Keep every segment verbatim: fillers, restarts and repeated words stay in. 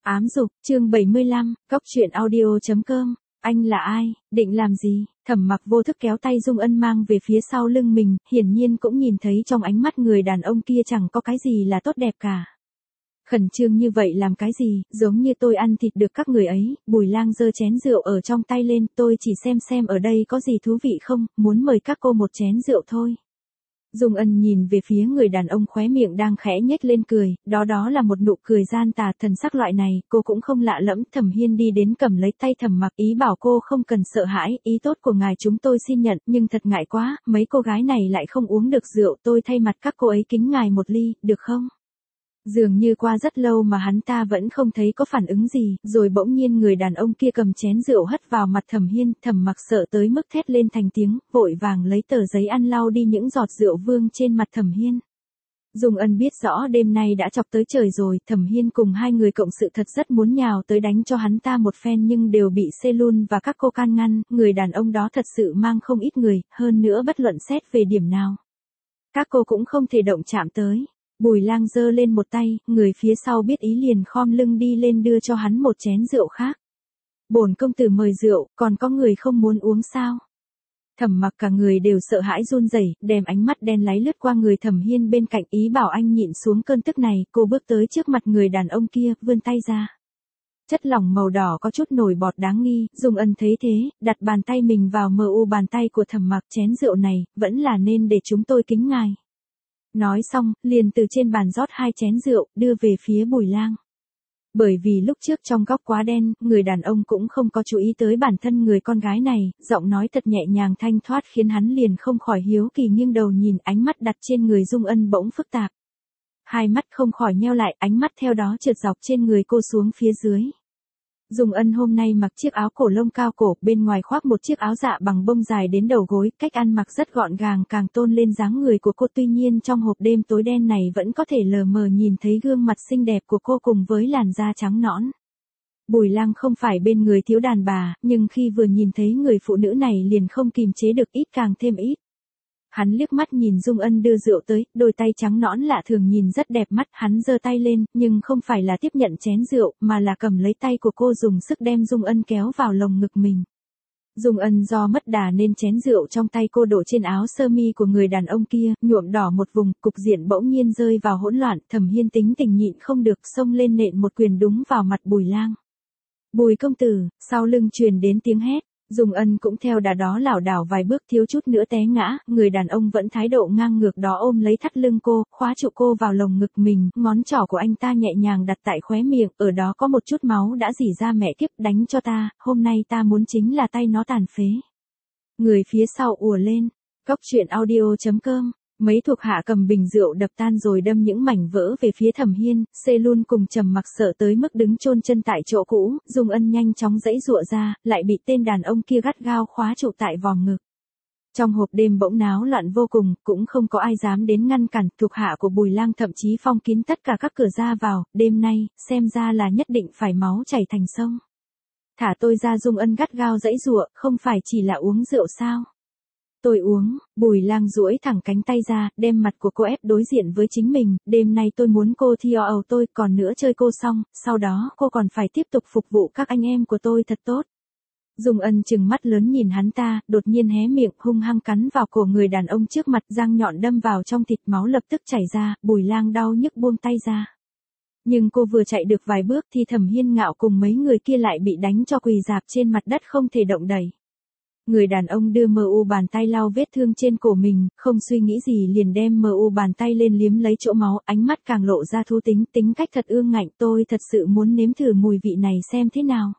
Ám dục, chương bảy mươi lăm, cóc truyện audio.com, anh là ai, định làm gì? Thẩm Mặc vô thức kéo tay Dung Ân mang về phía sau lưng mình, hiển nhiên cũng nhìn thấy trong ánh mắt người đàn ông kia chẳng có cái gì là tốt đẹp cả. Khẩn trương như vậy làm cái gì, giống như tôi ăn thịt được các người ấy. Bùi Lang giơ chén rượu ở trong tay lên, tôi chỉ xem xem ở đây có gì thú vị không, muốn mời các cô một chén rượu thôi. Dung Ân nhìn về phía người đàn ông khóe miệng đang khẽ nhếch lên cười, đó đó là một nụ cười gian tà, thần sắc loại này, cô cũng không lạ lẫm. Thẩm Hiên đi đến cầm lấy tay Thẩm Mặc, ý bảo cô không cần sợ hãi, ý tốt của ngài chúng tôi xin nhận, nhưng thật ngại quá, mấy cô gái này lại không uống được rượu, tôi thay mặt các cô ấy kính ngài một ly, được không? Dường như qua rất lâu mà hắn ta vẫn không thấy có phản ứng gì, rồi bỗng nhiên người đàn ông kia cầm chén rượu hất vào mặt Thẩm Hiên. Thẩm Mặc sợ tới mức thét lên thành tiếng, vội vàng lấy tờ giấy ăn lau đi những giọt rượu vương trên mặt Thẩm Hiên. Dung Ân biết rõ đêm nay đã chọc tới trời rồi, Thẩm Hiên cùng hai người cộng sự thật rất muốn nhào tới đánh cho hắn ta một phen nhưng đều bị Selun và các cô can ngăn, người đàn ông đó thật sự mang không ít người, hơn nữa bất luận xét về điểm nào. Các cô cũng không thể động chạm tới. Bùi Lang giơ lên một tay, người phía sau biết ý liền khom lưng đi lên đưa cho hắn một chén rượu khác. Bổn công tử mời rượu, còn có người không muốn uống sao? Thẩm Mặc cả người đều sợ hãi run rẩy, đem ánh mắt đen láy lướt qua người Thẩm Hiên bên cạnh, ý bảo anh nhịn xuống cơn tức này. Cô bước tới trước mặt người đàn ông kia, vươn tay ra. Chất lỏng màu đỏ có chút nổi bọt đáng nghi. Dung Ân thấy thế, đặt bàn tay mình vào mờ u bàn tay của Thẩm Mặc, chén rượu này vẫn là nên để chúng tôi kính ngài. Nói xong, liền từ trên bàn rót hai chén rượu, đưa về phía Bùi Lang. Bởi vì lúc trước trong góc quá đen, người đàn ông cũng không có chú ý tới bản thân người con gái này, giọng nói thật nhẹ nhàng thanh thoát khiến hắn liền không khỏi hiếu kỳ nghiêng đầu nhìn, ánh mắt đặt trên người Dung Ân bỗng phức tạp. Hai mắt không khỏi nheo lại, ánh mắt theo đó trượt dọc trên người cô xuống phía dưới. Dung Ân hôm nay mặc chiếc áo cổ lông cao cổ, bên ngoài khoác một chiếc áo dạ bằng bông dài đến đầu gối, cách ăn mặc rất gọn gàng càng tôn lên dáng người của cô, tuy nhiên trong hộp đêm tối đen này vẫn có thể lờ mờ nhìn thấy gương mặt xinh đẹp của cô cùng với làn da trắng nõn. Bùi Lang không phải bên người thiếu đàn bà, nhưng khi vừa nhìn thấy người phụ nữ này liền không kìm chế được, ít càng thêm ít. Hắn liếc mắt nhìn Dung Ân đưa rượu tới, đôi tay trắng nõn lạ thường nhìn rất đẹp mắt, hắn giơ tay lên, nhưng không phải là tiếp nhận chén rượu, mà là cầm lấy tay của cô dùng sức đem Dung Ân kéo vào lồng ngực mình. Dung Ân do mất đà nên chén rượu trong tay cô đổ trên áo sơ mi của người đàn ông kia, nhuộm đỏ một vùng, cục diện bỗng nhiên rơi vào hỗn loạn. Thẩm Hiên tính tình nhịn không được, xông lên nện một quyền đúng vào mặt Bùi Lang. Bùi công tử, sau lưng truyền đến tiếng hét. Dung Ân cũng theo đà đó lảo đảo vài bước, thiếu chút nữa té ngã, người đàn ông vẫn thái độ ngang ngược đó ôm lấy thắt lưng cô, khóa trụ cô vào lồng ngực mình, ngón trỏ của anh ta nhẹ nhàng đặt tại khóe miệng, ở đó có một chút máu đã rỉ ra. Mẹ kiếp, đánh cho ta, hôm nay ta muốn chính là tay nó tàn phế. Người phía sau ùa lên, cóc truyện audio.com. Mấy thuộc hạ cầm bình rượu đập tan rồi đâm những mảnh vỡ về phía Thẩm Hiên. Selun cùng Trầm Mặc sợ tới mức đứng chôn chân tại chỗ cũ. Dung Ân nhanh chóng giãy giụa ra, lại bị tên đàn ông kia gắt gao khóa trụ tại vòng ngực. Trong hộp đêm bỗng náo loạn vô cùng, cũng không có ai dám đến ngăn cản. Thuộc hạ của Bùi Lang thậm chí phong kín tất cả các cửa ra vào, đêm nay xem ra là nhất định phải máu chảy thành sông. Thả tôi ra. Dung Ân gắt gao giãy giụa, không phải chỉ là uống rượu sao? Tôi uống. Bùi Lang duỗi thẳng cánh tay ra, đem mặt của cô ép đối diện với chính mình, đêm nay tôi muốn cô theo ầu tôi, còn nữa chơi cô xong, sau đó cô còn phải tiếp tục phục vụ các anh em của tôi thật tốt. Dung Ân trừng mắt lớn nhìn hắn ta, đột nhiên hé miệng hung hăng cắn vào cổ người đàn ông trước mặt, răng nhọn đâm vào trong thịt, máu lập tức chảy ra. Bùi Lang đau nhức buông tay ra. Nhưng cô vừa chạy được vài bước thì Thẩm Hiên Ngạo cùng mấy người kia lại bị đánh cho quỳ rạp trên mặt đất không thể động đậy. Người đàn ông đưa mờ u bàn tay lau vết thương trên cổ mình, không suy nghĩ gì liền đem mờ u bàn tay lên liếm lấy chỗ máu, ánh mắt càng lộ ra thú tính, tính cách thật ương ngạnh, tôi thật sự muốn nếm thử mùi vị này xem thế nào.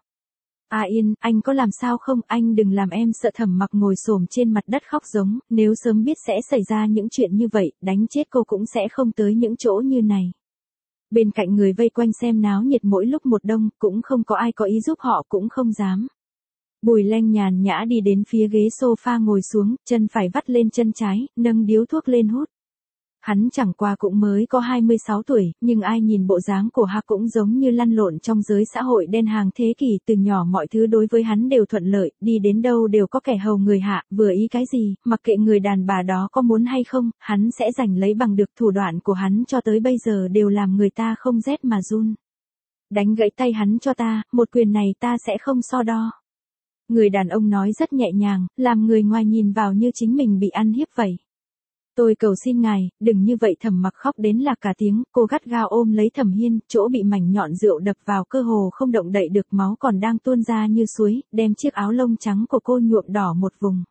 À Yên, anh có làm sao không, anh đừng làm em sợ. Thẩm Mặc ngồi xổm trên mặt đất khóc giống, nếu sớm biết sẽ xảy ra những chuyện như vậy, đánh chết cô cũng sẽ không tới những chỗ như này. Bên cạnh người vây quanh xem náo nhiệt mỗi lúc một đông, cũng không có ai có ý giúp họ, cũng không dám. Bùi Lang nhàn nhã đi đến phía ghế sofa ngồi xuống, chân phải vắt lên chân trái, nâng điếu thuốc lên hút. Hắn chẳng qua cũng mới có hai mươi sáu tuổi, nhưng ai nhìn bộ dáng của hắn cũng giống như lăn lộn trong giới xã hội đen hàng thế kỷ, từ nhỏ mọi thứ đối với hắn đều thuận lợi, đi đến đâu đều có kẻ hầu người hạ, vừa ý cái gì, mặc kệ người đàn bà đó có muốn hay không, hắn sẽ giành lấy bằng được. Thủ đoạn của hắn cho tới bây giờ đều làm người ta không rét mà run. Đánh gãy tay hắn cho ta, một quyền này ta sẽ không so đo. Người đàn ông nói rất nhẹ nhàng, làm người ngoài nhìn vào như chính mình bị ăn hiếp vậy. Tôi cầu xin ngài, đừng như vậy. Thẩm Mặc khóc đến lạc cả tiếng, cô gắt gao ôm lấy Thẩm Hiên, chỗ bị mảnh nhọn rượu đập vào cơ hồ không động đậy được, máu còn đang tuôn ra như suối, đem chiếc áo lông trắng của cô nhuộm đỏ một vùng.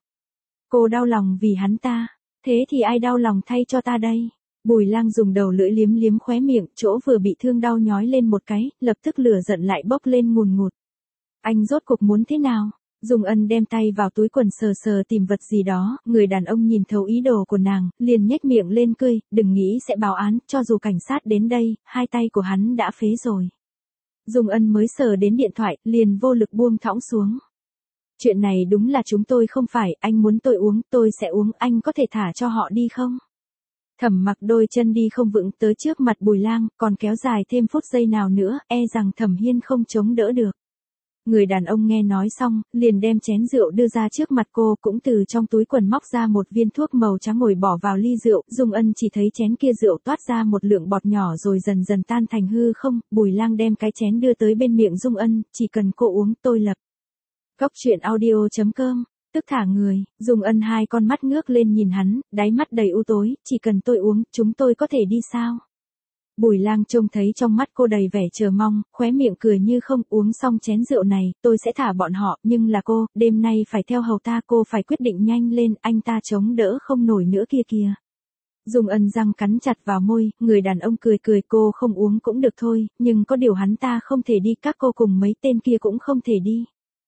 Cô đau lòng vì hắn ta, thế thì ai đau lòng thay cho ta đây? Bùi Lang dùng đầu lưỡi liếm liếm khóe miệng, chỗ vừa bị thương đau nhói lên một cái, lập tức lửa giận lại bốc lên ngùn ngụt. Anh rốt cuộc muốn thế nào? Dung Ân đem tay vào túi quần sờ sờ tìm vật gì đó, người đàn ông nhìn thấu ý đồ của nàng, liền nhếch miệng lên cười, đừng nghĩ sẽ báo án, cho dù cảnh sát đến đây, hai tay của hắn đã phế rồi. Dung Ân mới sờ đến điện thoại, liền vô lực buông thõng xuống. Chuyện này đúng là chúng tôi không phải, anh muốn tôi uống, tôi sẽ uống, anh có thể thả cho họ đi không? Thẩm Mặc đôi chân đi không vững tới trước mặt Bùi Lang, còn kéo dài thêm phút giây nào nữa, e rằng Thẩm Hiên không chống đỡ được. Người đàn ông nghe nói xong, liền đem chén rượu đưa ra trước mặt cô, cũng từ trong túi quần móc ra một viên thuốc màu trắng ngồi bỏ vào ly rượu. Dung Ân chỉ thấy chén kia rượu toát ra một lượng bọt nhỏ rồi dần dần tan thành hư không. Bùi Lang đem cái chén đưa tới bên miệng Dung Ân, chỉ cần cô uống tôi lập. Cốc truyện audio chấm com, tức thả người. Dung Ân hai con mắt ngước lên nhìn hắn, đáy mắt đầy u tối, chỉ cần tôi uống, chúng tôi có thể đi sao? Bùi Lang trông thấy trong mắt cô đầy vẻ chờ mong, khóe miệng cười như không. Uống xong chén rượu này, tôi sẽ thả bọn họ, nhưng là cô, đêm nay phải theo hầu ta, cô phải quyết định nhanh lên, anh ta chống đỡ không nổi nữa kia kìa. Dung Ân răng cắn chặt vào môi, người đàn ông cười cười, cô không uống cũng được thôi, nhưng có điều hắn ta không thể đi, các cô cùng mấy tên kia cũng không thể đi.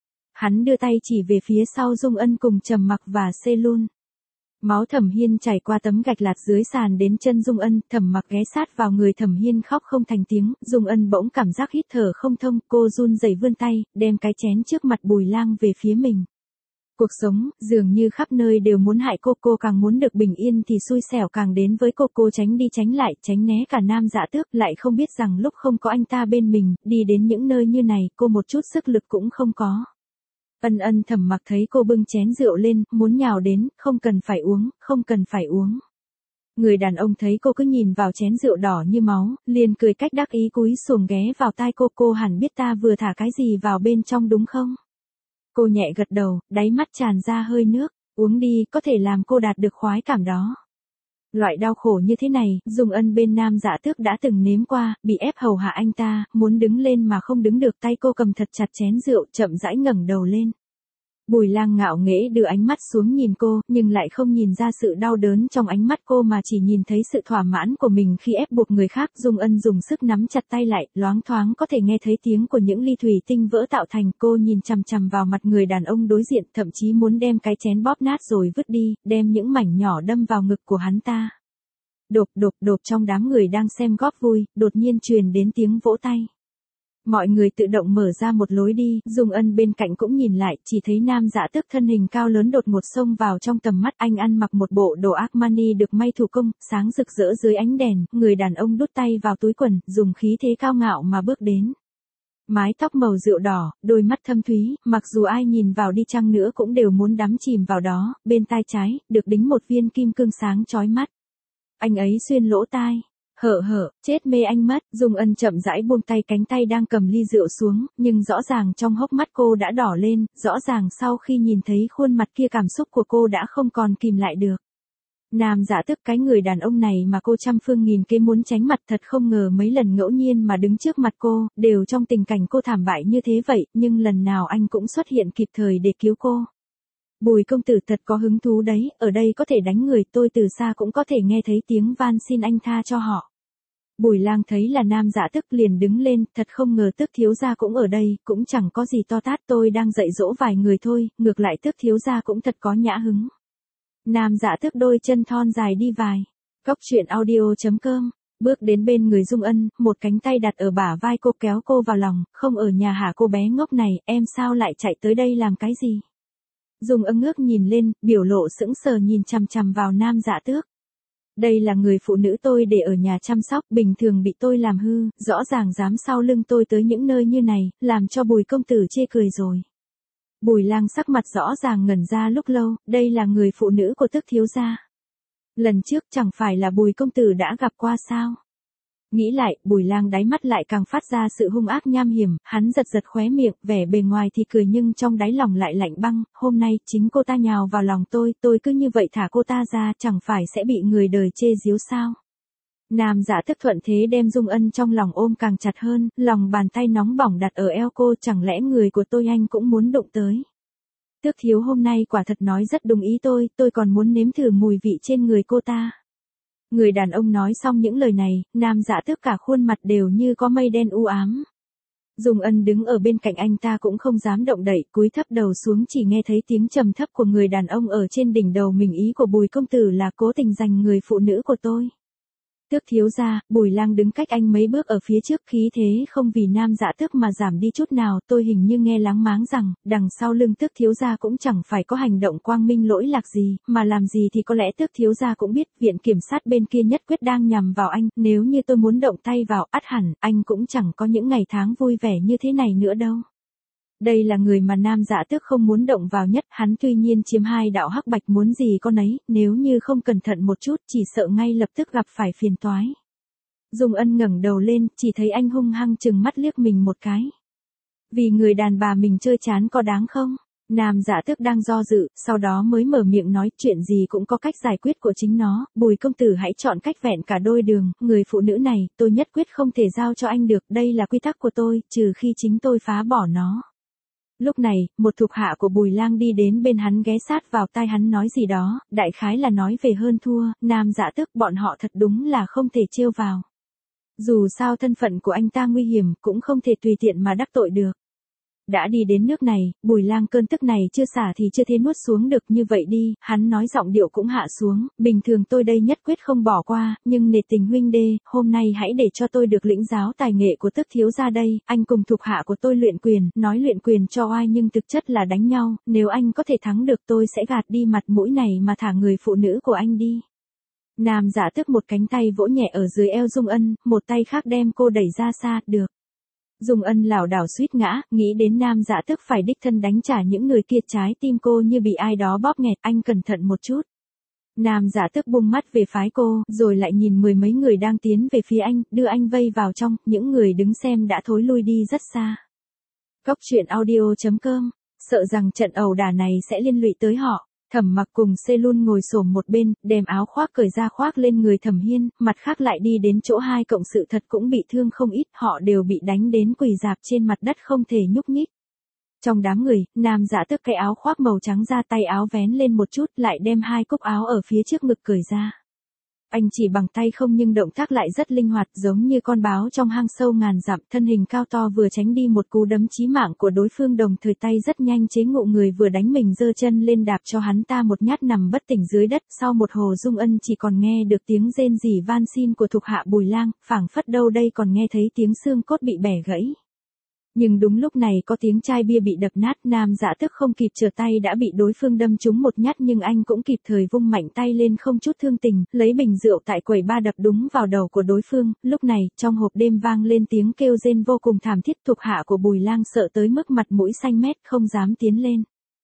Hắn đưa tay chỉ về phía sau Dung Ân cùng Trầm Mặc và Selun. Máu Thẩm Hiên chảy qua tấm gạch lạt dưới sàn đến chân Dung Ân, Thẩm Mặc ghé sát vào người Thẩm Hiên khóc không thành tiếng. Dung Ân bỗng cảm giác hít thở không thông, cô run rẩy vươn tay, đem cái chén trước mặt Bùi Lang về phía mình. Cuộc sống, dường như khắp nơi đều muốn hại cô, cô càng muốn được bình yên thì xui xẻo càng đến với cô, cô tránh đi tránh lại, tránh né cả Nam Dạ Tước, lại không biết rằng lúc không có anh ta bên mình, đi đến những nơi như này, cô một chút sức lực cũng không có. Ân Ân Thẩm Mặc thấy cô bưng chén rượu lên, muốn nhào đến, không cần phải uống, không cần phải uống. Người đàn ông thấy cô cứ nhìn vào chén rượu đỏ như máu, liền cười cách đắc ý cúi xuống ghé vào tai cô, cô hẳn biết ta vừa thả cái gì vào bên trong đúng không? Cô nhẹ gật đầu, đáy mắt tràn ra hơi nước, uống đi, có thể làm cô đạt được khoái cảm đó. Loại đau khổ như thế này, Dung Ân bên Nam Dạ Tước đã từng nếm qua, bị ép hầu hạ anh ta, muốn đứng lên mà không đứng được, tay cô cầm thật chặt chén rượu, chậm rãi ngẩng đầu lên. Bùi Lang ngạo nghễ đưa ánh mắt xuống nhìn cô, nhưng lại không nhìn ra sự đau đớn trong ánh mắt cô mà chỉ nhìn thấy sự thỏa mãn của mình khi ép buộc người khác. Dung Ân dùng sức nắm chặt tay lại, loáng thoáng có thể nghe thấy tiếng của những ly thủy tinh vỡ tạo thành. Cô nhìn chằm chằm vào mặt người đàn ông đối diện, thậm chí muốn đem cái chén bóp nát rồi vứt đi, đem những mảnh nhỏ đâm vào ngực của hắn ta. Đột đột đột, trong đám người đang xem góp vui, đột nhiên truyền đến tiếng vỗ tay. Mọi người tự động mở ra một lối đi, Dung Ân bên cạnh cũng nhìn lại, chỉ thấy Nam Dạ Tước thân hình cao lớn đột ngột xông vào trong tầm mắt. Anh ăn mặc một bộ đồ Armani được may thủ công, sáng rực rỡ dưới ánh đèn. Người đàn ông đút tay vào túi quần, dùng khí thế cao ngạo mà bước đến. Mái tóc màu rượu đỏ, đôi mắt thâm thúy, mặc dù ai nhìn vào đi chăng nữa cũng đều muốn đắm chìm vào đó. Bên tai trái, được đính một viên kim cương sáng chói mắt. Anh ấy xuyên lỗ tai. Hở hở, chết mê anh mất. Dung Ân chậm rãi buông tay cánh tay đang cầm ly rượu xuống, nhưng rõ ràng trong hốc mắt cô đã đỏ lên, rõ ràng sau khi nhìn thấy khuôn mặt kia cảm xúc của cô đã không còn kìm lại được. Nam Dạ Tước, cái người đàn ông này mà cô trăm phương nghìn kế muốn tránh mặt, thật không ngờ mấy lần ngẫu nhiên mà đứng trước mặt cô, đều trong tình cảnh cô thảm bại như thế vậy, nhưng lần nào anh cũng xuất hiện kịp thời để cứu cô. Bùi công tử thật có hứng thú đấy, ở đây có thể đánh người, tôi từ xa cũng có thể nghe thấy tiếng van xin anh tha cho họ. Bùi Lang thấy là Nam Dạ Tước liền đứng lên, thật không ngờ Tước thiếu gia cũng ở đây, cũng chẳng có gì to tát, tôi đang dạy dỗ vài người thôi, ngược lại Tước thiếu gia cũng thật có nhã hứng. Nam Dạ Tước đôi chân thon dài đi vài. Cốc truyện audio chấm com, bước đến bên người Dung Ân, một cánh tay đặt ở bả vai cô, kéo cô vào lòng, không ở nhà hả cô bé ngốc này, em sao lại chạy tới đây làm cái gì? Dung Ân ngước nhìn lên, biểu lộ sững sờ nhìn chằm chằm vào Nam Dạ Tước. Đây là người phụ nữ tôi để ở nhà chăm sóc, bình thường bị tôi làm hư, rõ ràng dám sau lưng tôi tới những nơi như này, làm cho Bùi công tử chê cười rồi. Bùi Lang sắc mặt rõ ràng ngẩn ra lúc lâu, đây là người phụ nữ của Tước thiếu gia. Lần trước chẳng phải là Bùi công tử đã gặp qua sao? Nghĩ lại, Bùi Lang đáy mắt lại càng phát ra sự hung ác nham hiểm, hắn giật giật khóe miệng, vẻ bề ngoài thì cười nhưng trong đáy lòng lại lạnh băng, hôm nay chính cô ta nhào vào lòng tôi, tôi cứ như vậy thả cô ta ra, chẳng phải sẽ bị người đời chê giếu sao. Nam Dạ Tước thuận thế đem Dung Ân trong lòng ôm càng chặt hơn, lòng bàn tay nóng bỏng đặt ở eo cô, chẳng lẽ người của tôi anh cũng muốn đụng tới. Tước thiếu hôm nay quả thật nói rất đúng ý tôi, tôi còn muốn nếm thử mùi vị trên người cô ta. Người đàn ông nói xong những lời này, Nam Dạ Tước cả khuôn mặt đều như có mây đen u ám. Dung Ân đứng ở bên cạnh anh ta cũng không dám động đậy, cúi thấp đầu xuống, chỉ nghe thấy tiếng trầm thấp của người đàn ông ở trên đỉnh đầu mình, ý của Bùi công tử là cố tình giành người phụ nữ của tôi. Tước thiếu gia, Bùi Lang đứng cách anh mấy bước ở phía trước, khí thế không vì Nam Dạ Tước mà giảm đi chút nào, tôi hình như nghe láng máng rằng, đằng sau lưng Tước thiếu gia cũng chẳng phải có hành động quang minh lỗi lạc gì, mà làm gì thì có lẽ Tước thiếu gia cũng biết, viện kiểm sát bên kia nhất quyết đang nhằm vào anh, nếu như tôi muốn động tay vào, ắt hẳn, anh cũng chẳng có những ngày tháng vui vẻ như thế này nữa đâu. Đây là người mà Nam Dạ Tước không muốn động vào nhất, hắn tuy nhiên chiếm hai đạo hắc bạch muốn gì con ấy, nếu như không cẩn thận một chút chỉ sợ ngay lập tức gặp phải phiền toái. Dung Ân ngẩng đầu lên, chỉ thấy anh hung hăng chừng mắt liếc mình một cái. Vì người đàn bà mình chơi chán có đáng không? Nam Dạ Tước đang do dự, sau đó mới mở miệng nói, chuyện gì cũng có cách giải quyết của chính nó, Bùi công tử hãy chọn cách vẹn cả đôi đường, người phụ nữ này, tôi nhất quyết không thể giao cho anh được, đây là quy tắc của tôi, trừ khi chính tôi phá bỏ nó. Lúc này, một thuộc hạ của Bùi Lang đi đến bên hắn, ghé sát vào tai hắn nói gì đó, đại khái là nói về hơn thua, Nam Dạ Tước bọn họ thật đúng là không thể trêu vào. Dù sao thân phận của anh ta nguy hiểm, cũng không thể tùy tiện mà đắc tội được. Đã đi đến nước này, Bùi Lang cơn tức này chưa xả thì chưa thế nuốt xuống được, như vậy đi, hắn nói giọng điệu cũng hạ xuống, bình thường tôi đây nhất quyết không bỏ qua, nhưng nể tình huynh đê, hôm nay hãy để cho tôi được lĩnh giáo tài nghệ của Tước thiếu gia đây, anh cùng thuộc hạ của tôi luyện quyền, nói luyện quyền cho oai nhưng thực chất là đánh nhau, nếu anh có thể thắng được tôi sẽ gạt đi mặt mũi này mà thả người phụ nữ của anh đi. Nam Dạ Tước một cánh tay vỗ nhẹ ở dưới eo Dung Ân, một tay khác đem cô đẩy ra xa, được. Dung Ân lảo đảo suýt ngã, nghĩ đến Nam Dạ Tước phải đích thân đánh trả những người kia, trái tim cô như bị ai đó bóp nghẹt, anh cẩn thận một chút. Nam Dạ Tước bung mắt về phái cô, rồi lại nhìn mười mấy người đang tiến về phía anh, đưa anh vây vào trong, những người đứng xem đã thối lui đi rất xa. Cốc truyện audio chấm com, sợ rằng trận ẩu đả này sẽ liên lụy tới họ. Thẩm Mặc cùng Selun ngồi xổm một bên, đem áo khoác cởi ra khoác lên người Thẩm Hiên, mặt khác lại đi đến chỗ hai cộng sự thật cũng bị thương không ít, họ đều bị đánh đến quỳ rạp trên mặt đất không thể nhúc nhích. Trong đám người, Nam Dạ Tước cái áo khoác màu trắng ra, tay áo vén lên một chút, lại đem hai cúc áo ở phía trước ngực cởi ra. Anh chỉ bằng tay không nhưng động tác lại rất linh hoạt, giống như con báo trong hang sâu ngàn dặm, thân hình cao to vừa tránh đi một cú đấm chí mạng của đối phương, đồng thời tay rất nhanh chế ngự người vừa đánh mình, giơ chân lên đạp cho hắn ta một nhát nằm bất tỉnh dưới đất. Sau một hồi Dung Ân chỉ còn nghe được tiếng rên rỉ van xin của thuộc hạ Bùi Lang, phảng phất đâu đây còn nghe thấy tiếng xương cốt bị bẻ gãy. Nhưng đúng lúc này có tiếng chai bia bị đập nát, Nam Dạ Tước không kịp trở tay đã bị đối phương đâm trúng một nhát, nhưng anh cũng kịp thời vung mạnh tay lên không chút thương tình, lấy bình rượu tại quầy ba đập đúng vào đầu của đối phương. Lúc này, trong hộp đêm vang lên tiếng kêu rên vô cùng thảm thiết, thuộc hạ của Bùi Lang sợ tới mức mặt mũi xanh mét không dám tiến lên.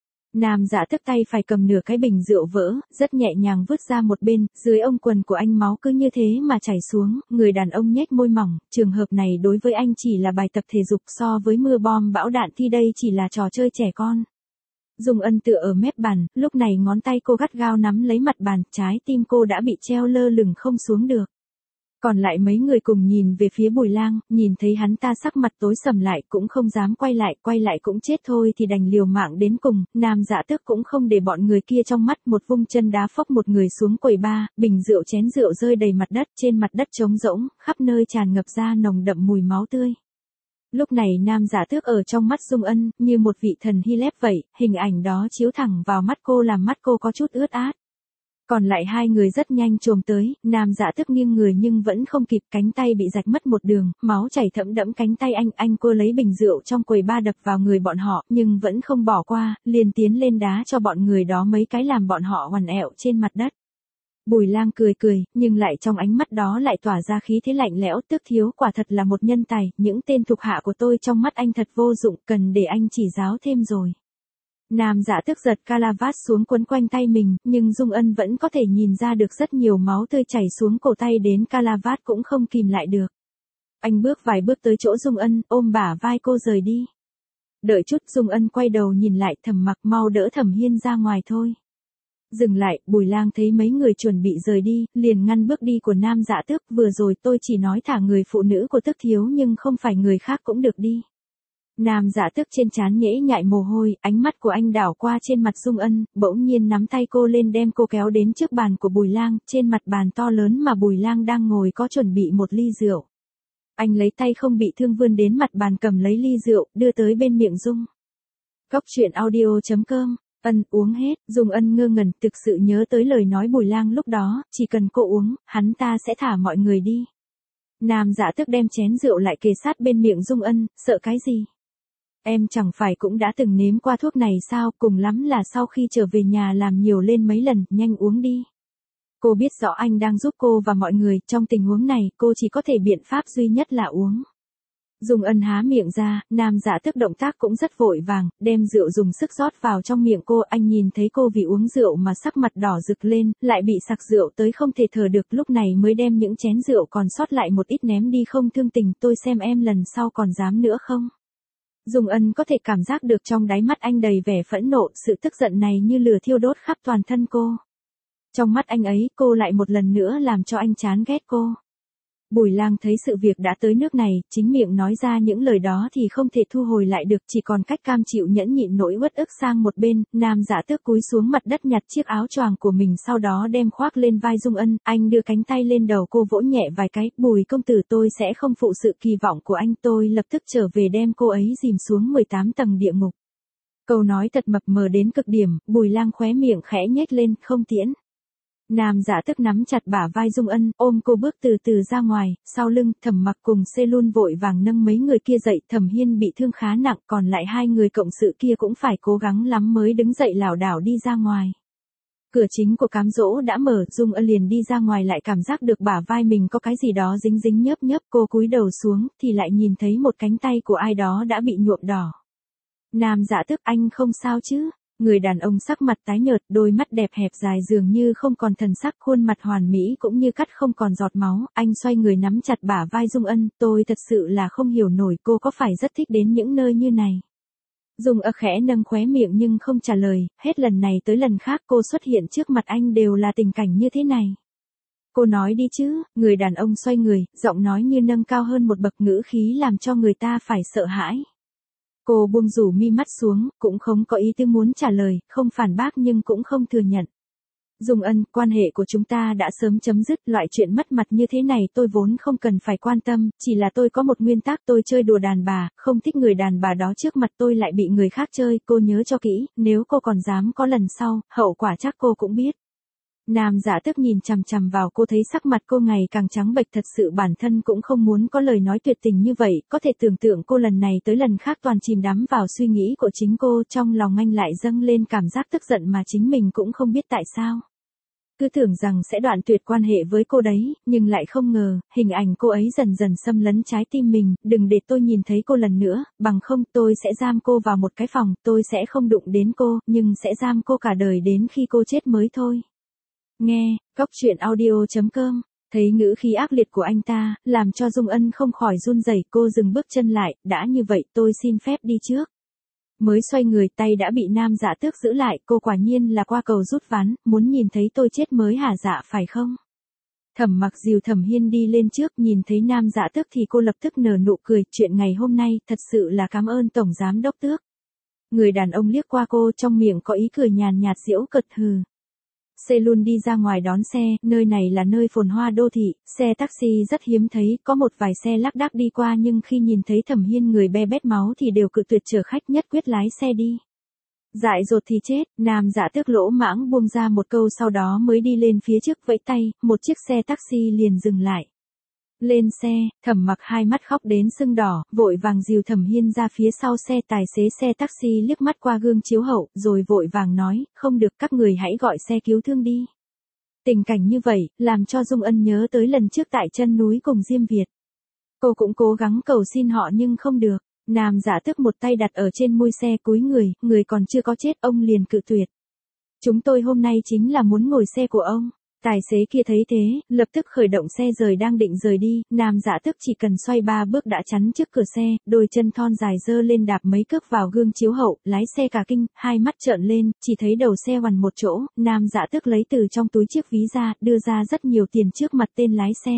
Nam Dạ Tước tay phải cầm nửa cái bình rượu vỡ, rất nhẹ nhàng vứt ra một bên, dưới ống quần của anh máu cứ như thế mà chảy xuống, người đàn ông nhếch môi mỏng, trường hợp này đối với anh chỉ là bài tập thể dục, so với mưa bom bão đạn thì đây chỉ là trò chơi trẻ con. Dung Ân tựa ở mép bàn, lúc này ngón tay cô gắt gao nắm lấy mặt bàn, trái tim cô đã bị treo lơ lửng không xuống được. Còn lại mấy người cùng nhìn về phía Bùi Lang, nhìn thấy hắn ta sắc mặt tối sầm lại, cũng không dám quay lại, quay lại cũng chết thôi thì đành liều mạng đến cùng. Nam Dạ Tước cũng không để bọn người kia trong mắt, một vung chân đá phốc một người xuống quầy ba, bình rượu chén rượu rơi đầy mặt đất, trên mặt đất trống rỗng, khắp nơi tràn ngập ra nồng đậm mùi máu tươi. Lúc này Nam Dạ Tước ở trong mắt Dung Ân, như một vị thần Hy Lép vậy, hình ảnh đó chiếu thẳng vào mắt cô làm mắt cô có chút ướt át. Còn lại hai người rất nhanh chồm tới, Nam Dạ Tước nghiêng người nhưng vẫn không kịp, cánh tay bị rạch mất một đường, máu chảy thẫm đẫm cánh tay anh, anh cô lấy bình rượu trong quầy ba đập vào người bọn họ, nhưng vẫn không bỏ qua, liền tiến lên đá cho bọn người đó mấy cái làm bọn họ oằn ẹo trên mặt đất. Bùi Lang cười cười, nhưng lại trong ánh mắt đó lại tỏa ra khí thế lạnh lẽo, Tước thiếu quả thật là một nhân tài, những tên thuộc hạ của tôi trong mắt anh thật vô dụng, cần để anh chỉ giáo thêm rồi. Nam Dạ Tước giật calavat xuống quấn quanh tay mình, nhưng Dung Ân vẫn có thể nhìn ra được rất nhiều máu tươi chảy xuống cổ tay, đến calavat cũng không kìm lại được. Anh bước vài bước tới chỗ Dung Ân, ôm bả vai cô rời đi. Đợi chút, Dung Ân quay đầu nhìn lại, Thẩm Mặc mau đỡ Thẩm Hiên ra ngoài thôi. Dừng lại, Bùi Lang thấy mấy người chuẩn bị rời đi, liền ngăn bước đi của Nam Dạ Tước, vừa rồi tôi chỉ nói thả người phụ nữ của Tước thiếu nhưng không phải người khác cũng được đi. Nam Dạ Tước trên trán nhễ nhại mồ hôi, ánh mắt của anh đảo qua trên mặt Dung Ân, bỗng nhiên nắm tay cô lên đem cô kéo đến trước bàn của Bùi Lang, trên mặt bàn to lớn mà Bùi Lang đang ngồi có chuẩn bị một ly rượu. Anh lấy tay không bị thương vươn đến mặt bàn cầm lấy ly rượu, đưa tới bên miệng Dung. Cốc truyện audio chấm com. Ân uống hết, Dung Ân ngơ ngẩn, thực sự nhớ tới lời nói Bùi Lang lúc đó, chỉ cần cô uống, hắn ta sẽ thả mọi người đi. Nam Dạ Tước đem chén rượu lại kề sát bên miệng Dung Ân, sợ cái gì? Em chẳng phải cũng đã từng nếm qua thuốc này sao, cùng lắm là sau khi trở về nhà làm nhiều lên mấy lần, nhanh uống đi. Cô biết rõ anh đang giúp cô và mọi người, trong tình huống này, cô chỉ có thể biện pháp duy nhất là uống. Dung Ân há miệng ra, Nam Dạ Tước động tác cũng rất vội vàng, đem rượu dùng sức rót vào trong miệng cô, anh nhìn thấy cô vì uống rượu mà sắc mặt đỏ rực lên, lại bị sặc rượu tới không thể thở được, lúc này mới đem những chén rượu còn sót lại một ít ném đi, không thương tình, tôi xem em lần sau còn dám nữa không. Dung Ân có thể cảm giác được trong đáy mắt anh đầy vẻ phẫn nộ, sự tức giận này như lửa thiêu đốt khắp toàn thân cô. Trong mắt anh ấy, cô lại một lần nữa làm cho anh chán ghét cô. Bùi Lang thấy sự việc đã tới nước này, chính miệng nói ra những lời đó thì không thể thu hồi lại được, chỉ còn cách cam chịu nhẫn nhịn nỗi uất ức sang một bên. Nam Dạ Tước cúi xuống mặt đất nhặt chiếc áo choàng của mình, sau đó đem khoác lên vai Dung Ân, anh đưa cánh tay lên đầu cô vỗ nhẹ vài cái, Bùi công tử, tôi sẽ không phụ sự kỳ vọng của anh, tôi lập tức trở về đem cô ấy dìm xuống mười tám tầng địa ngục. Câu nói thật mập mờ đến cực điểm, Bùi Lang khóe miệng khẽ nhếch lên, không tiễn. Nam Dạ Tước nắm chặt bả vai Dung Ân, ôm cô bước từ từ ra ngoài, sau lưng, Thẩm Mặc cùng Selun vội vàng nâng mấy người kia dậy, Thẩm Hiên bị thương khá nặng, còn lại hai người cộng sự kia cũng phải cố gắng lắm mới đứng dậy lảo đảo đi ra ngoài. Cửa chính của cám dỗ đã mở, Dung Ân liền đi ra ngoài lại cảm giác được bả vai mình có cái gì đó dính dính nhớp nhớp, cô cúi đầu xuống, thì lại nhìn thấy một cánh tay của ai đó đã bị nhuộm đỏ. Nam Dạ Tước, anh không sao chứ? Người đàn ông sắc mặt tái nhợt, đôi mắt đẹp hẹp dài dường như không còn thần sắc, khuôn mặt hoàn mỹ cũng như cắt không còn giọt máu, anh xoay người nắm chặt bả vai Dung Ân, tôi thật sự là không hiểu nổi, cô có phải rất thích đến những nơi như này? Dung Ân khẽ nâng khóe miệng nhưng không trả lời, hết lần này tới lần khác cô xuất hiện trước mặt anh đều là tình cảnh như thế này. Cô nói đi chứ, người đàn ông xoay người, giọng nói như nâng cao hơn một bậc, ngữ khí làm cho người ta phải sợ hãi. Cô buông rủ mi mắt xuống, cũng không có ý tư muốn trả lời, không phản bác nhưng cũng không thừa nhận. Dung Ân, quan hệ của chúng ta đã sớm chấm dứt, loại chuyện mất mặt như thế này tôi vốn không cần phải quan tâm, chỉ là tôi có một nguyên tắc, tôi chơi đùa đàn bà, không thích người đàn bà đó trước mặt tôi lại bị người khác chơi, cô nhớ cho kỹ, nếu cô còn dám có lần sau, hậu quả chắc cô cũng biết. Nam Dạ Tước nhìn chằm chằm vào cô, thấy sắc mặt cô ngày càng trắng bệch, thật sự bản thân cũng không muốn có lời nói tuyệt tình như vậy, có thể tưởng tượng cô lần này tới lần khác toàn chìm đắm vào suy nghĩ của chính cô, trong lòng anh lại dâng lên cảm giác tức giận mà chính mình cũng không biết tại sao. Cứ tưởng rằng sẽ đoạn tuyệt quan hệ với cô đấy, nhưng lại không ngờ, hình ảnh cô ấy dần dần xâm lấn trái tim mình, đừng để tôi nhìn thấy cô lần nữa, bằng không tôi sẽ giam cô vào một cái phòng, tôi sẽ không đụng đến cô, nhưng sẽ giam cô cả đời đến khi cô chết mới thôi. Nghe, cốc truyện audio chấm com, thấy ngữ khí ác liệt của anh ta, làm cho Dung Ân không khỏi run rẩy, cô dừng bước chân lại, đã như vậy tôi xin phép đi trước. Mới xoay người tay đã bị Nam Dạ Tước giữ lại, cô quả nhiên là qua cầu rút ván, muốn nhìn thấy tôi chết mới hả dạ phải không? Thẩm Mặc dìu Thẩm Hiên đi lên trước, nhìn thấy Nam Dạ Tước thì cô lập tức nở nụ cười, chuyện ngày hôm nay, thật sự là cảm ơn Tổng Giám Đốc Tước. Người đàn ông liếc qua cô, trong miệng có ý cười nhàn nhạt giễu cợt, hừ. Selun đi ra ngoài đón xe, nơi này là nơi phồn hoa đô thị, xe taxi rất hiếm thấy, có một vài xe lác đác đi qua nhưng khi nhìn thấy Thẩm Hiên người be bét máu thì đều cự tuyệt chở khách, nhất quyết lái xe đi. Dại dột thì chết, Nam Dạ Tước lỗ mãng buông ra một câu sau đó mới đi lên phía trước vẫy tay, một chiếc xe taxi liền dừng lại. Lên xe, Thẩm Mặc hai mắt khóc đến sưng đỏ, vội vàng dìu Thẩm Hiên ra phía sau xe, tài xế xe taxi liếc mắt qua gương chiếu hậu, rồi vội vàng nói, không được, các người hãy gọi xe cứu thương đi. Tình cảnh như vậy, làm cho Dung Ân nhớ tới lần trước tại chân núi cùng Diêm Việt. Cô cũng cố gắng cầu xin họ nhưng không được. Nam Dạ Tước một tay đặt ở trên mui xe cúi người, người còn chưa có chết ông liền cự tuyệt. Chúng tôi hôm nay chính là muốn ngồi xe của ông. Tài xế kia thấy thế, lập tức khởi động xe rời đang định rời đi, Nam Dạ Tước chỉ cần xoay ba bước đã chắn trước cửa xe, đôi chân thon dài dơ lên đạp mấy cước vào gương chiếu hậu, lái xe cả kinh, hai mắt trợn lên, chỉ thấy đầu xe hoàn một chỗ, Nam Dạ Tước lấy từ trong túi chiếc ví ra, đưa ra rất nhiều tiền trước mặt tên lái xe.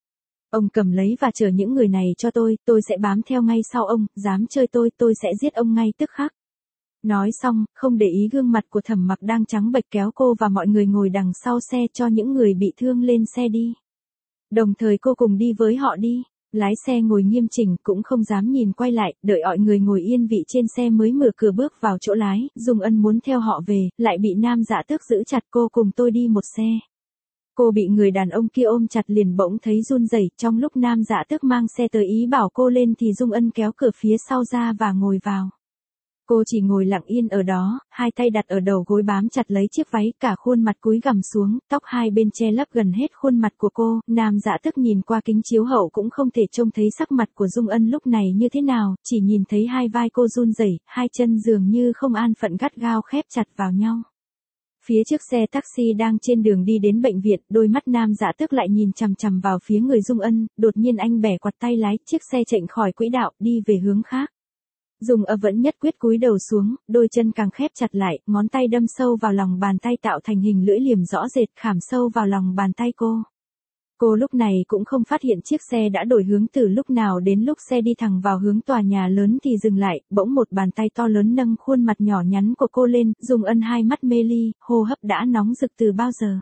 Ông cầm lấy và chở những người này cho tôi, tôi sẽ bám theo ngay sau ông, dám chơi tôi, tôi sẽ giết ông ngay tức khắc. Nói xong, không để ý gương mặt của Thẩm Mặc đang trắng bệch kéo cô và mọi người ngồi đằng sau xe cho những người bị thương lên xe đi. Đồng thời cô cùng đi với họ đi. Lái xe ngồi nghiêm chỉnh cũng không dám nhìn quay lại, đợi mọi người ngồi yên vị trên xe mới mở cửa bước vào chỗ lái, Dung Ân muốn theo họ về, lại bị Nam Dạ Tước giữ chặt cô cùng tôi đi một xe. Cô bị người đàn ông kia ôm chặt liền bỗng thấy run rẩy, trong lúc Nam Dạ Tước mang xe tới ý bảo cô lên thì Dung Ân kéo cửa phía sau ra và ngồi vào. Cô chỉ ngồi lặng yên ở đó, hai tay đặt ở đầu gối bám chặt lấy chiếc váy, cả khuôn mặt cúi gằm xuống, tóc hai bên che lấp gần hết khuôn mặt của cô, Nam Dạ Tước nhìn qua kính chiếu hậu cũng không thể trông thấy sắc mặt của Dung Ân lúc này như thế nào, chỉ nhìn thấy hai vai cô run rẩy, hai chân dường như không an phận gắt gao khép chặt vào nhau. Phía trước xe taxi đang trên đường đi đến bệnh viện, đôi mắt Nam Dạ Tước lại nhìn chằm chằm vào phía người Dung Ân, đột nhiên anh bẻ quạt tay lái, chiếc xe chệch khỏi quỹ đạo, đi về hướng khác. Dung Ân vẫn nhất quyết cúi đầu xuống, đôi chân càng khép chặt lại, ngón tay đâm sâu vào lòng bàn tay tạo thành hình lưỡi liềm rõ rệt khảm sâu vào lòng bàn tay cô. Cô lúc này cũng không phát hiện chiếc xe đã đổi hướng từ lúc nào đến lúc xe đi thẳng vào hướng tòa nhà lớn thì dừng lại, bỗng một bàn tay to lớn nâng khuôn mặt nhỏ nhắn của cô lên, Dung Ân hai mắt mê ly, hô hấp đã nóng rực từ bao giờ.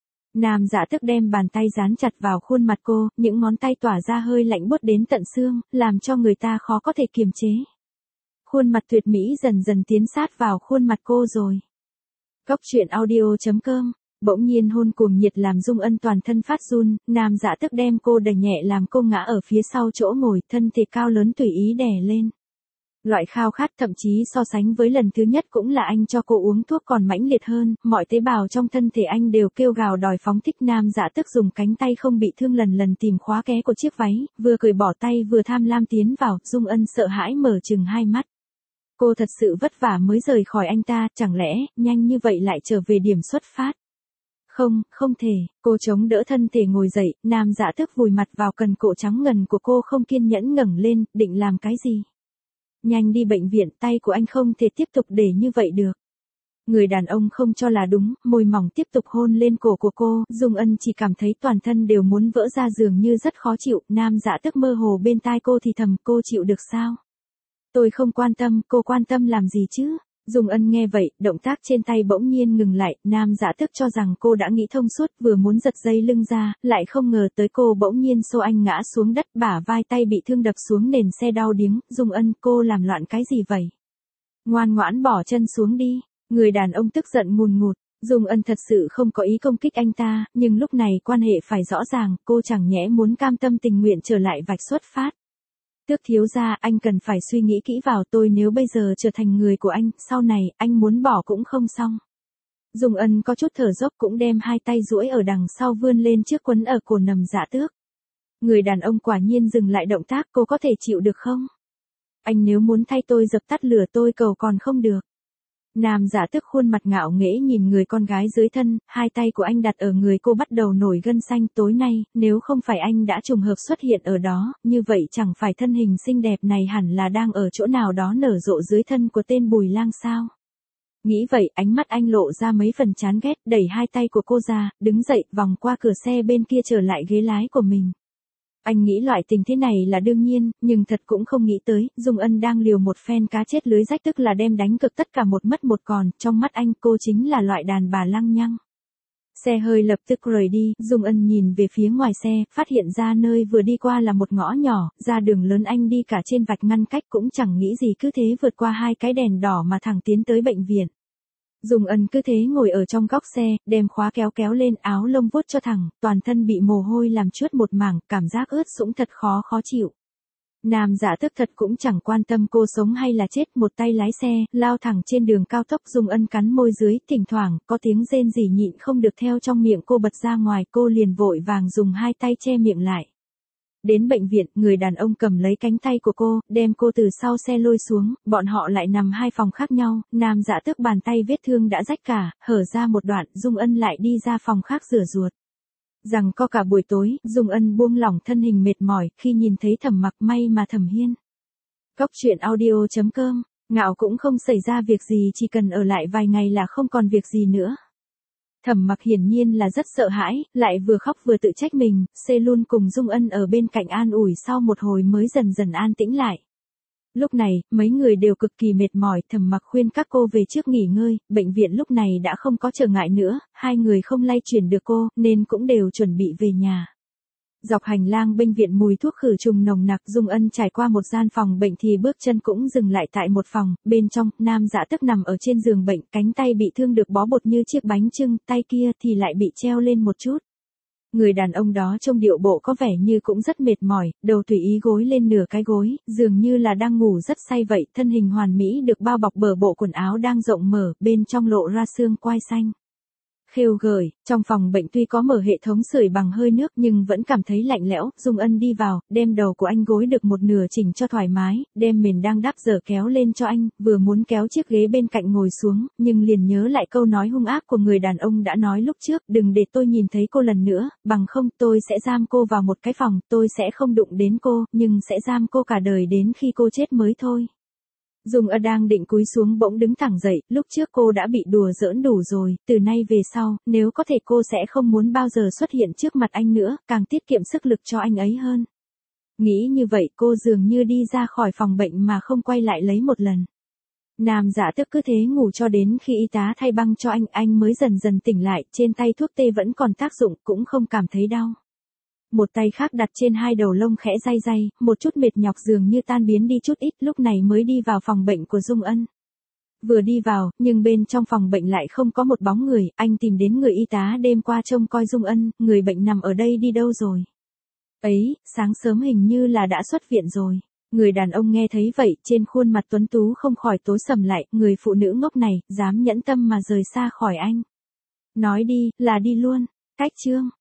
Nam Dạ Tước đem bàn tay dán chặt vào khuôn mặt cô, những ngón tay tỏa ra hơi lạnh buốt đến tận xương, làm cho người ta khó có thể kiềm chế. Khuôn mặt tuyệt mỹ dần dần tiến sát vào khuôn mặt cô rồi. Cốc truyện audio chấm com. Bỗng nhiên hôn cuồng nhiệt làm Dung Ân toàn thân phát run, Nam Dạ Tước đem cô đẩy nhẹ làm cô ngã ở phía sau chỗ ngồi, thân thể cao lớn tùy ý đè lên. Loại khao khát thậm chí so sánh với lần thứ nhất cũng là anh cho cô uống thuốc còn mãnh liệt hơn, mọi tế bào trong thân thể anh đều kêu gào đòi phóng thích. Nam Dạ Tước dùng cánh tay không bị thương lần lần tìm khóa ké của chiếc váy, vừa cởi bỏ tay vừa tham lam tiến vào, Dung Ân sợ hãi mở chừng hai mắt. Cô thật sự vất vả mới rời khỏi anh ta, chẳng lẽ, nhanh như vậy lại trở về điểm xuất phát. Không, không thể, cô chống đỡ thân thể ngồi dậy, Nam Dạ Tước vùi mặt vào cần cổ trắng ngần của cô không kiên nhẫn ngẩng lên, định làm cái gì? Nhanh đi bệnh viện, tay của anh không thể tiếp tục để như vậy được. Người đàn ông không cho là đúng, môi mỏng tiếp tục hôn lên cổ của cô, Dung Ân chỉ cảm thấy toàn thân đều muốn vỡ ra dường như rất khó chịu, Nam Dạ Tước mơ hồ bên tai cô thì thầm, cô chịu được sao? Tôi không quan tâm, cô quan tâm làm gì chứ? Dung Ân nghe vậy, động tác trên tay bỗng nhiên ngừng lại, Nam Dạ Tước cho rằng cô đã nghĩ thông suốt, vừa muốn giật dây lưng ra, lại không ngờ tới cô bỗng nhiên xô anh ngã xuống đất, bả vai tay bị thương đập xuống nền xe đau điếng, Dung Ân, cô làm loạn cái gì vậy? Ngoan ngoãn bỏ chân xuống đi, người đàn ông tức giận ngùn ngụt, Dung Ân thật sự không có ý công kích anh ta, nhưng lúc này quan hệ phải rõ ràng, cô chẳng nhẽ muốn cam tâm tình nguyện trở lại vạch xuất phát. Tước thiếu gia, anh cần phải suy nghĩ kỹ vào, tôi nếu bây giờ trở thành người của anh, sau này, anh muốn bỏ cũng không xong. Dung Ân có chút thở dốc cũng đem hai tay duỗi ở đằng sau vươn lên trước quấn ở cổ Nằm Dạ Tước. Người đàn ông quả nhiên dừng lại động tác, cô có thể chịu được không? Anh nếu muốn thay tôi dập tắt lửa tôi cầu còn không được. Nam Dạ Tước khuôn mặt ngạo nghễ nhìn người con gái dưới thân, hai tay của anh đặt ở người cô bắt đầu nổi gân xanh. Tối nay, nếu không phải anh đã trùng hợp xuất hiện ở đó, như vậy chẳng phải thân hình xinh đẹp này hẳn là đang ở chỗ nào đó nở rộ dưới thân của tên Bùi Lang sao? Nghĩ vậy, ánh mắt anh lộ ra mấy phần chán ghét, đẩy hai tay của cô ra, đứng dậy, vòng qua cửa xe bên kia trở lại ghế lái của mình. Anh nghĩ loại tình thế này là đương nhiên, nhưng thật cũng không nghĩ tới, Dung Ân đang liều một phen cá chết lưới rách, tức là đem đánh cực tất cả một mất một còn, trong mắt anh cô chính là loại đàn bà lăng nhăng. Xe hơi lập tức rời đi, Dung Ân nhìn về phía ngoài xe, phát hiện ra nơi vừa đi qua là một ngõ nhỏ, ra đường lớn anh đi cả trên vạch ngăn cách cũng chẳng nghĩ gì cứ thế vượt qua hai cái đèn đỏ mà thẳng tiến tới bệnh viện. Dung Ân cứ thế ngồi ở trong góc xe, đem khóa kéo kéo lên, áo lông vuốt cho thẳng, toàn thân bị mồ hôi làm chuốt một mảng, cảm giác ướt sũng thật khó khó chịu. Nam Dạ Tước thật cũng chẳng quan tâm cô sống hay là chết, một tay lái xe, lao thẳng trên đường cao tốc. Dung Ân cắn môi dưới, thỉnh thoảng, có tiếng rên rỉ nhịn không được theo trong miệng cô bật ra ngoài, cô liền vội vàng dùng hai tay che miệng lại. Đến bệnh viện, người đàn ông cầm lấy cánh tay của cô, đem cô từ sau xe lôi xuống, bọn họ lại nằm hai phòng khác nhau, Nam Dạ Tước bàn tay vết thương đã rách cả, hở ra một đoạn, Dung Ân lại đi ra phòng khác rửa ruột. Rằng co cả buổi tối, Dung Ân buông lỏng thân hình mệt mỏi khi nhìn thấy Thẩm Mặc, may mà Thẩm Hiên. Cốc truyện audio chấm com, ngạo cũng không xảy ra việc gì, chỉ cần ở lại vài ngày là không còn việc gì nữa. Thẩm Mặc hiển nhiên là rất sợ hãi, lại vừa khóc vừa tự trách mình, Selun cùng Dung Ân ở bên cạnh an ủi, sau một hồi mới dần dần an tĩnh lại. Lúc này, mấy người đều cực kỳ mệt mỏi, Thẩm Mặc khuyên các cô về trước nghỉ ngơi, bệnh viện lúc này đã không có trở ngại nữa, hai người không lay chuyển được cô, nên cũng đều chuẩn bị về nhà. Dọc hành lang bệnh viện mùi thuốc khử trùng nồng nặc, Dung Ân trải qua một gian phòng bệnh thì bước chân cũng dừng lại tại một phòng, bên trong, Nam Dạ Tước nằm ở trên giường bệnh, cánh tay bị thương được bó bột như chiếc bánh chưng, tay kia thì lại bị treo lên một chút. Người đàn ông đó trông điệu bộ có vẻ như cũng rất mệt mỏi, đầu tùy ý gối lên nửa cái gối, dường như là đang ngủ rất say vậy, thân hình hoàn mỹ được bao bọc bờ bộ quần áo đang rộng mở, bên trong lộ ra xương quai xanh. Khêu gợi, trong phòng bệnh tuy có mở hệ thống sưởi bằng hơi nước nhưng vẫn cảm thấy lạnh lẽo, Dung Ân đi vào, đem đầu của anh gối được một nửa chỉnh cho thoải mái, đem mền đang đắp dở kéo lên cho anh, vừa muốn kéo chiếc ghế bên cạnh ngồi xuống, nhưng liền nhớ lại câu nói hung ác của người đàn ông đã nói lúc trước, đừng để tôi nhìn thấy cô lần nữa, bằng không tôi sẽ giam cô vào một cái phòng, tôi sẽ không đụng đến cô, nhưng sẽ giam cô cả đời đến khi cô chết mới thôi. Dung Ân đang định cúi xuống bỗng đứng thẳng dậy, lúc trước cô đã bị đùa giỡn đủ rồi, từ nay về sau, nếu có thể cô sẽ không muốn bao giờ xuất hiện trước mặt anh nữa, càng tiết kiệm sức lực cho anh ấy hơn. Nghĩ như vậy cô dường như đi ra khỏi phòng bệnh mà không quay lại lấy một lần. Nam Dạ Tước cứ thế ngủ cho đến khi y tá thay băng cho anh, anh mới dần dần tỉnh lại, trên tay thuốc tê vẫn còn tác dụng, cũng không cảm thấy đau. Một tay khác đặt trên hai đầu lông khẽ day day, một chút mệt nhọc dường như tan biến đi chút ít, lúc này mới đi vào phòng bệnh của Dung Ân. Vừa đi vào, nhưng bên trong phòng bệnh lại không có một bóng người, anh tìm đến người y tá đêm qua trông coi Dung Ân, người bệnh nằm ở đây đi đâu rồi? Ấy, sáng sớm hình như là đã xuất viện rồi. Người đàn ông nghe thấy vậy, trên khuôn mặt tuấn tú không khỏi tối sầm lại, người phụ nữ ngốc này, dám nhẫn tâm mà rời xa khỏi anh. Nói đi, là đi luôn. Cách chương.